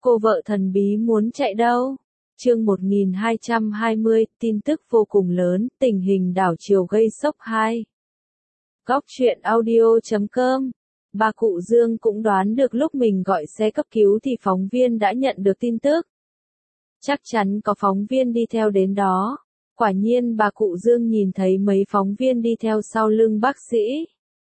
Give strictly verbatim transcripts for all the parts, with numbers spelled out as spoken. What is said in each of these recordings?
Cô vợ thần bí muốn chạy đâu? Chương một nghìn hai trăm hai mươi, tin tức vô cùng lớn, tình hình đảo chiều gây sốc hai. Góc truyện audio chấm com. Bà cụ Dương cũng đoán được lúc mình gọi xe cấp cứu thì phóng viên đã nhận được tin tức. Chắc chắn có phóng viên đi theo đến đó. Quả nhiên bà cụ Dương nhìn thấy mấy phóng viên đi theo sau lưng bác sĩ.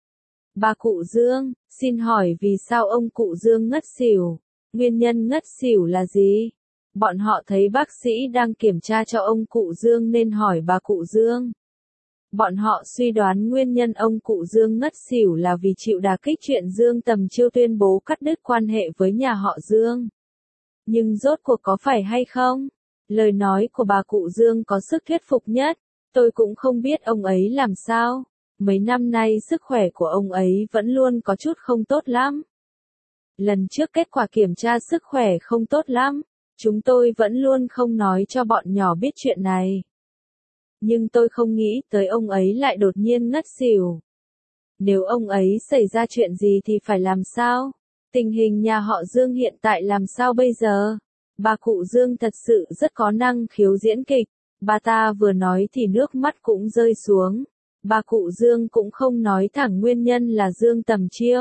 Bà cụ Dương, xin hỏi vì sao ông cụ Dương ngất xỉu? Nguyên nhân ngất xỉu là gì? Bọn họ thấy bác sĩ đang kiểm tra cho ông cụ Dương nên hỏi bà cụ Dương. Bọn họ suy đoán nguyên nhân ông cụ Dương ngất xỉu là vì chịu đả kích chuyện Dương Tầm Chiêu tuyên bố cắt đứt quan hệ với nhà họ Dương. Nhưng rốt cuộc có phải hay không? Lời nói của bà cụ Dương có sức thuyết phục nhất. Tôi cũng không biết ông ấy làm sao. Mấy năm nay sức khỏe của ông ấy vẫn luôn có chút không tốt lắm. Lần trước kết quả kiểm tra sức khỏe không tốt lắm. Chúng tôi vẫn luôn không nói cho bọn nhỏ biết chuyện này. Nhưng tôi không nghĩ tới ông ấy lại đột nhiên ngất xỉu. Nếu ông ấy xảy ra chuyện gì thì phải làm sao? Tình hình nhà họ Dương hiện tại làm sao bây giờ? Bà cụ Dương thật sự rất có năng khiếu diễn kịch. Bà ta vừa nói thì nước mắt cũng rơi xuống. Bà cụ Dương cũng không nói thẳng nguyên nhân là Dương Tầm Chiêu.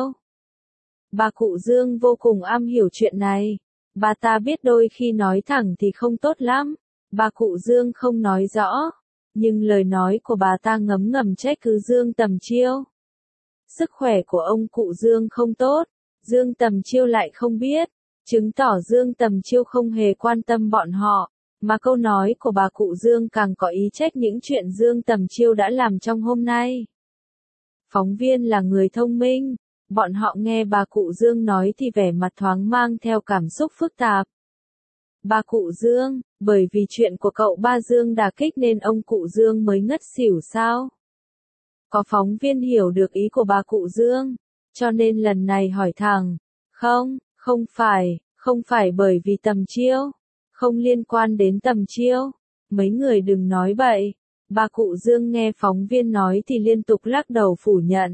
Bà cụ Dương vô cùng am hiểu chuyện này. Bà ta biết đôi khi nói thẳng thì không tốt lắm. Bà cụ Dương không nói rõ. Nhưng lời nói của bà ta ngấm ngầm trách cứ Dương Tầm Chiêu. Sức khỏe của ông cụ Dương không tốt. Dương Tầm Chiêu lại không biết. Chứng tỏ Dương Tầm Chiêu không hề quan tâm bọn họ. Mà câu nói của bà cụ Dương càng có ý trách những chuyện Dương Tầm Chiêu đã làm trong hôm nay. Phóng viên là người thông minh. Bọn họ nghe bà cụ Dương nói thì vẻ mặt thoáng mang theo cảm xúc phức tạp. Bà cụ Dương, bởi vì chuyện của cậu ba Dương đả kích nên ông cụ Dương mới ngất xỉu sao? Có phóng viên hiểu được ý của bà cụ Dương, cho nên lần này hỏi thẳng. Không, không phải, không phải bởi vì Tầm Chiêu. Không liên quan đến Tầm Chiêu. Mấy người đừng nói bậy. Bà cụ Dương nghe phóng viên nói thì liên tục lắc đầu phủ nhận.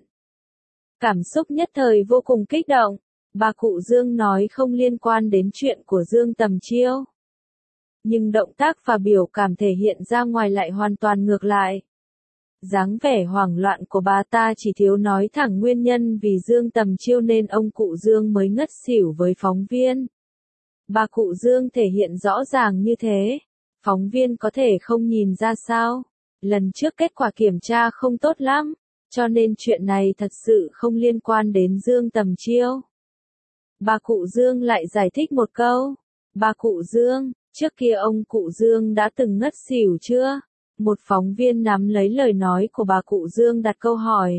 Cảm xúc nhất thời vô cùng kích động. Bà cụ Dương nói không liên quan đến chuyện của Dương Tầm Chiêu. Nhưng động tác và biểu cảm thể hiện ra ngoài lại hoàn toàn ngược lại. Dáng vẻ hoảng loạn của bà ta chỉ thiếu nói thẳng nguyên nhân vì Dương Tầm Chiêu nên ông cụ Dương mới ngất xỉu với phóng viên. Bà cụ Dương thể hiện rõ ràng như thế. Phóng viên có thể không nhìn ra sao. Lần trước kết quả kiểm tra không tốt lắm. Cho nên chuyện này thật sự không liên quan đến Dương Tầm Chiêu. Bà cụ Dương lại giải thích một câu. Bà cụ Dương, trước kia ông cụ Dương đã từng ngất xỉu chưa? Một phóng viên nắm lấy lời nói của bà cụ Dương đặt câu hỏi.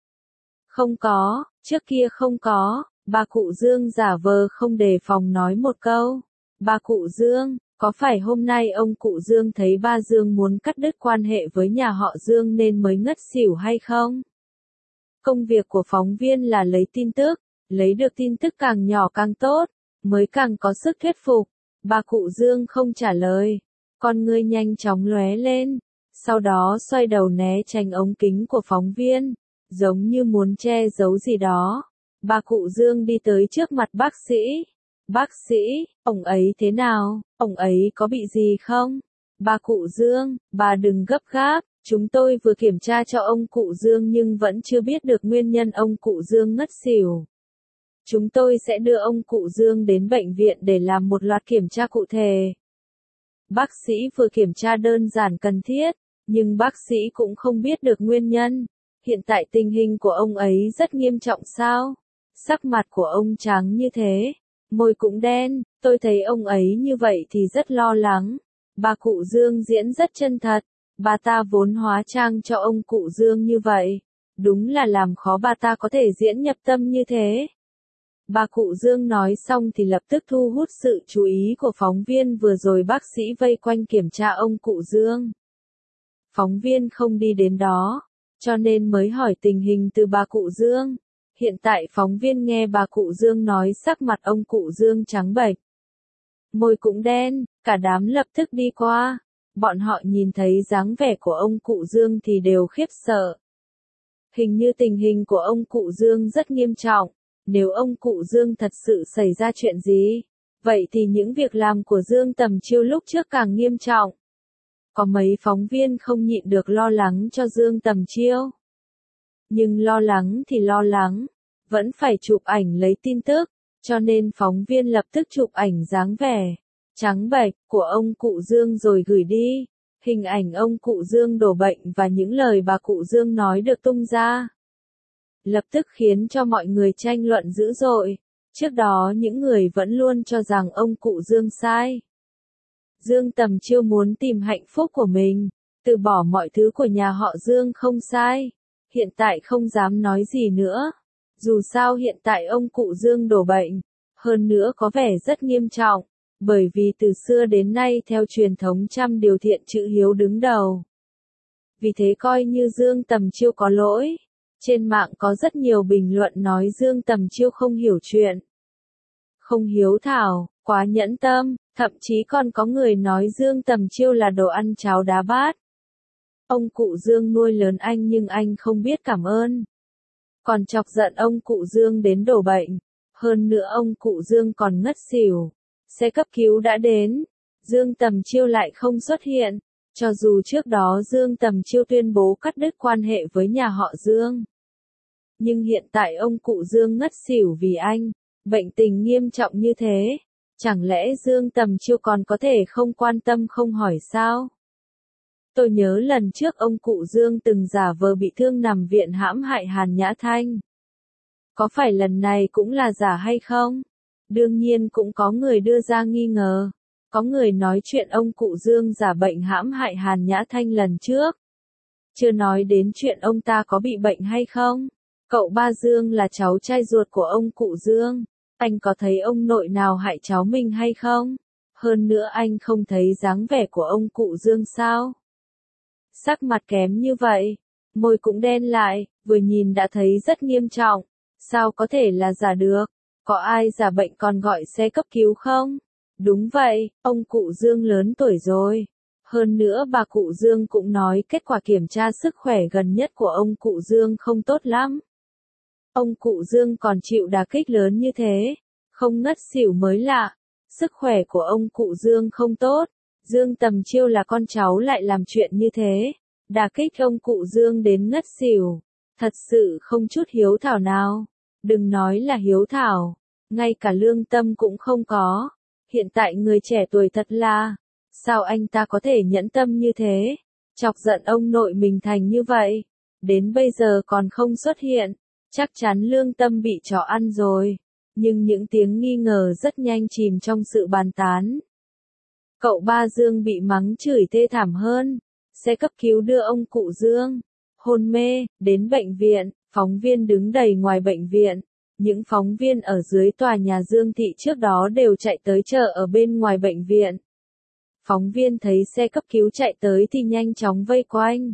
Không có, trước kia không có. Bà cụ Dương giả vờ không đề phòng nói một câu. Bà cụ Dương, có phải hôm nay ông cụ Dương thấy ba Dương muốn cắt đứt quan hệ với nhà họ Dương nên mới ngất xỉu hay không? Công việc của phóng viên là lấy tin tức, lấy được tin tức càng nhỏ càng tốt, mới càng có sức thuyết phục. Bà cụ Dương không trả lời, con ngươi nhanh chóng lóe lên, sau đó xoay đầu né tránh ống kính của phóng viên, giống như muốn che giấu gì đó. Bà cụ Dương đi tới trước mặt bác sĩ. Bác sĩ, ông ấy thế nào, ông ấy có bị gì không? Bà cụ Dương, bà đừng gấp gáp, chúng tôi vừa kiểm tra cho ông cụ Dương nhưng vẫn chưa biết được nguyên nhân ông cụ Dương ngất xỉu. Chúng tôi sẽ đưa ông cụ Dương đến bệnh viện để làm một loạt kiểm tra cụ thể. Bác sĩ vừa kiểm tra đơn giản cần thiết, nhưng bác sĩ cũng không biết được nguyên nhân. Hiện tại tình hình của ông ấy rất nghiêm trọng sao? Sắc mặt của ông trắng như thế, môi cũng đen, tôi thấy ông ấy như vậy thì rất lo lắng. Bà cụ Dương diễn rất chân thật, bà ta vốn hóa trang cho ông cụ Dương như vậy. Đúng là làm khó bà ta có thể diễn nhập tâm như thế. Bà cụ Dương nói xong thì lập tức thu hút sự chú ý của phóng viên vừa rồi bác sĩ vây quanh kiểm tra ông cụ Dương. Phóng viên không đi đến đó, cho nên mới hỏi tình hình từ bà cụ Dương. Hiện tại phóng viên nghe bà cụ Dương nói sắc mặt ông cụ Dương trắng bệch. Môi cũng đen, cả đám lập tức đi qua. Bọn họ nhìn thấy dáng vẻ của ông cụ Dương thì đều khiếp sợ. Hình như tình hình của ông cụ Dương rất nghiêm trọng. Nếu ông cụ Dương thật sự xảy ra chuyện gì, Vậy thì những việc làm của Dương Tầm Chiêu lúc trước càng nghiêm trọng. Có mấy phóng viên không nhịn được lo lắng cho Dương Tầm Chiêu. Nhưng lo lắng thì lo lắng, vẫn phải chụp ảnh lấy tin tức, cho nên phóng viên lập tức chụp ảnh dáng vẻ trắng bệch của ông cụ Dương rồi gửi đi. Hình ảnh ông cụ Dương đổ bệnh và những lời bà cụ Dương nói được tung ra, lập tức khiến cho mọi người tranh luận dữ dội. Trước đó những người vẫn luôn cho rằng ông cụ Dương sai. Dương Tầm Chiêu muốn tìm hạnh phúc của mình, từ bỏ mọi thứ của nhà họ Dương không sai. Hiện tại không dám nói gì nữa. Dù sao hiện tại ông cụ Dương đổ bệnh, hơn nữa có vẻ rất nghiêm trọng, bởi vì từ xưa đến nay theo truyền thống trăm điều thiện chữ hiếu đứng đầu. Vì thế coi như Dương Tầm Chiêu có lỗi. Trên mạng có rất nhiều bình luận nói Dương Tầm Chiêu không hiểu chuyện, không hiếu thảo, quá nhẫn tâm, thậm chí còn có người nói Dương Tầm Chiêu là đồ ăn cháo đá bát. Ông cụ Dương nuôi lớn anh nhưng anh không biết cảm ơn. Còn chọc giận ông cụ Dương đến đổ bệnh. Hơn nữa ông cụ Dương còn ngất xỉu. Xe cấp cứu đã đến. Dương Tầm Chiêu lại không xuất hiện. Cho dù trước đó Dương Tầm Chiêu tuyên bố cắt đứt quan hệ với nhà họ Dương. Nhưng hiện tại ông cụ Dương ngất xỉu vì anh. Bệnh tình nghiêm trọng như thế. Chẳng lẽ Dương Tầm Chiêu còn có thể không quan tâm không hỏi sao? Tôi nhớ lần trước ông cụ Dương từng giả vờ bị thương nằm viện hãm hại Hàn Nhã Thanh. Có phải lần này cũng là giả hay không? Đương nhiên cũng có người đưa ra nghi ngờ. Có người nói chuyện ông cụ Dương giả bệnh hãm hại Hàn Nhã Thanh lần trước. Chưa nói đến chuyện ông ta có bị bệnh hay không. Cậu ba Dương là cháu trai ruột của ông cụ Dương. Anh có thấy ông nội nào hại cháu mình hay không? Hơn nữa anh không thấy dáng vẻ của ông cụ Dương sao? Sắc mặt kém như vậy, môi cũng đen lại, vừa nhìn đã thấy rất nghiêm trọng. Sao có thể là giả được? Có ai giả bệnh còn gọi xe cấp cứu không? Đúng vậy, ông cụ Dương lớn tuổi rồi. Hơn nữa bà cụ Dương cũng nói kết quả kiểm tra sức khỏe gần nhất của ông cụ Dương không tốt lắm. Ông cụ Dương còn chịu đả kích lớn như thế, không ngất xỉu mới lạ. Sức khỏe của ông cụ Dương không tốt. Dương Tầm Chiêu là con cháu lại làm chuyện như thế, đả kích ông cụ Dương đến ngất xỉu, thật sự không chút hiếu thảo nào. Đừng nói là hiếu thảo, ngay cả lương tâm cũng không có. Hiện tại người trẻ tuổi thật là, sao anh ta có thể nhẫn tâm như thế, chọc giận ông nội mình thành như vậy, đến bây giờ còn không xuất hiện, chắc chắn lương tâm bị chó ăn rồi. Nhưng những tiếng nghi ngờ rất nhanh chìm trong sự bàn tán. Cậu ba Dương bị mắng chửi thê thảm hơn. Xe cấp cứu đưa ông cụ Dương, hôn mê, đến bệnh viện. Phóng viên đứng đầy ngoài bệnh viện. Những phóng viên ở dưới tòa nhà Dương Thị trước đó đều chạy tới chờ ở bên ngoài bệnh viện. Phóng viên thấy xe cấp cứu chạy tới thì nhanh chóng vây quanh.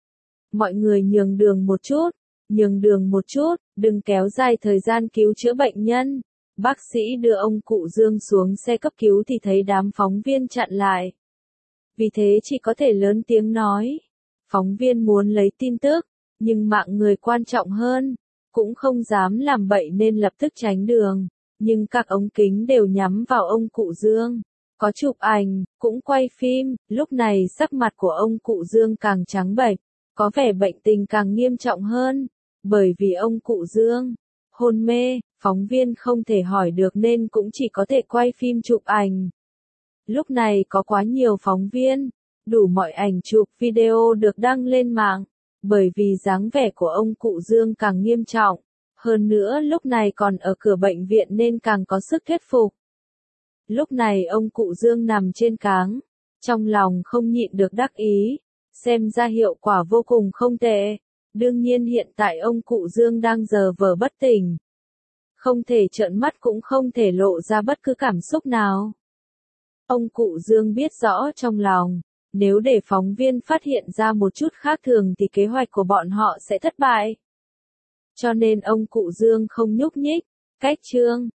Mọi người nhường đường một chút, nhường đường một chút, đừng kéo dài thời gian cứu chữa bệnh nhân. Bác sĩ đưa ông cụ Dương xuống xe cấp cứu thì thấy đám phóng viên chặn lại. Vì thế chỉ có thể lớn tiếng nói. Phóng viên muốn lấy tin tức, nhưng mạng người quan trọng hơn, cũng không dám làm bậy nên lập tức tránh đường. Nhưng các ống kính đều nhắm vào ông cụ Dương. Có chụp ảnh, cũng quay phim, lúc này sắc mặt của ông cụ Dương càng trắng bệch, có vẻ bệnh tình càng nghiêm trọng hơn, bởi vì ông cụ Dương hôn mê, phóng viên không thể hỏi được nên cũng chỉ có thể quay phim chụp ảnh. Lúc này có quá nhiều phóng viên, đủ mọi ảnh chụp video được đăng lên mạng, bởi vì dáng vẻ của ông cụ Dương càng nghiêm trọng, hơn nữa lúc này còn ở cửa bệnh viện nên càng có sức thuyết phục. Lúc này ông cụ Dương nằm trên cáng, trong lòng không nhịn được đắc ý, xem ra hiệu quả vô cùng không tệ. Đương nhiên hiện tại ông cụ Dương đang giờ vờ bất tỉnh. Không thể trợn mắt cũng không thể lộ ra bất cứ cảm xúc nào. Ông cụ Dương biết rõ trong lòng, nếu để phóng viên phát hiện ra một chút khác thường thì kế hoạch của bọn họ sẽ thất bại. Cho nên ông cụ Dương không nhúc nhích, cách chương.